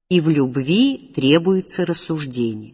и в любви требуется рассуждение.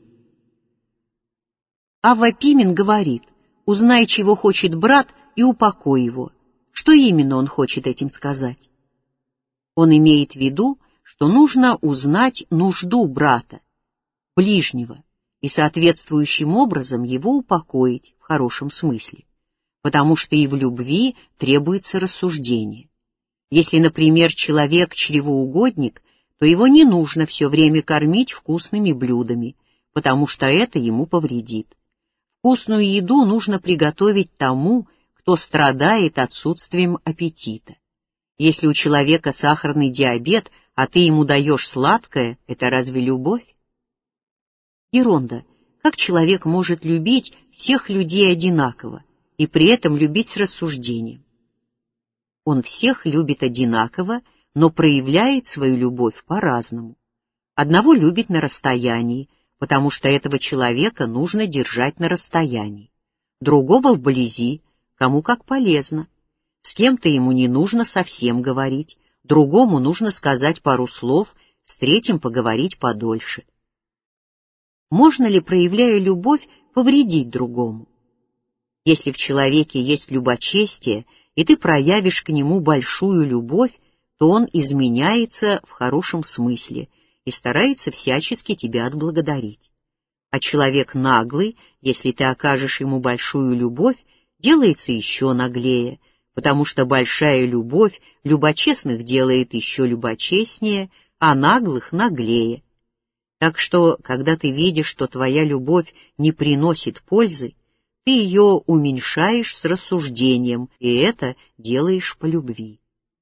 Авва Пимен говорит: узнай, чего хочет брат, и упокой его. Что именно он хочет этим сказать? Он имеет в виду, что нужно узнать нужду брата, ближнего, и соответствующим образом его упокоить в хорошем смысле, потому что и в любви требуется рассуждение. Если, например, человек чревоугодник, то его не нужно все время кормить вкусными блюдами, потому что это ему повредит. Вкусную еду нужно приготовить тому, кто страдает отсутствием аппетита. Если у человека сахарный диабет, а ты ему даешь сладкое, это разве любовь? Еронда, как человек может любить всех людей одинаково и при этом любить с рассуждением? Он всех любит одинаково, но проявляет свою любовь по-разному. Одного любит на расстоянии, потому что этого человека нужно держать на расстоянии. Другого вблизи, кому как полезно. С кем-то ему не нужно совсем говорить, другому нужно сказать пару слов, с третьим поговорить подольше. Можно ли, проявляя любовь, повредить другому? Если в человеке есть любочестие, и ты проявишь к нему большую любовь, то он изменяется в хорошем смысле и старается всячески тебя отблагодарить. А человек наглый, если ты окажешь ему большую любовь, делается еще наглее, потому что большая любовь любочестных делает еще любочестнее, а наглых наглее. Так что, когда ты видишь, что твоя любовь не приносит пользы, ты ее уменьшаешь с рассуждением, и это делаешь по любви.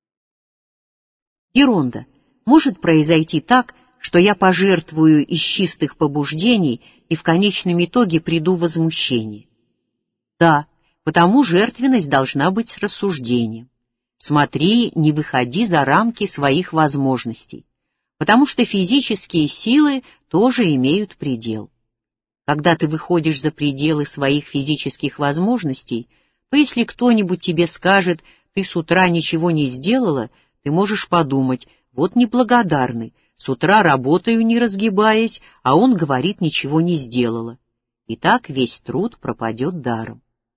Еронда, может произойти так, что я пожертвую из чистых побуждений и в конечном итоге приду в возмущение? Да, потому жертвенность должна быть с рассуждением. Смотри, не выходи за рамки своих возможностей, потому что физические силы тоже имеют предел. Когда ты выходишь за пределы своих физических возможностей, то если кто-нибудь тебе скажет: «Ты с утра ничего не сделала», ты можешь подумать: «Вот неблагодарный, с утра работаю, не разгибаясь, а он говорит, ничего не сделала». И так весь труд пропадет даром.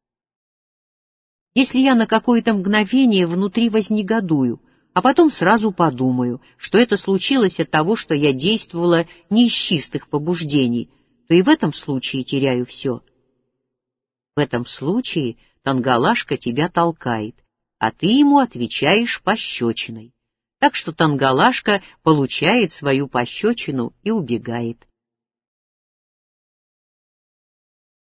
Если я на какое-то мгновение внутри вознегодую, а потом сразу подумаю, что это случилось от того, что я действовала не из чистых побуждений, то и в этом случае теряю все. В этом случае Тангалашка тебя толкает, а ты ему отвечаешь пощечиной. Так что Тангалашка получает свою пощечину и убегает.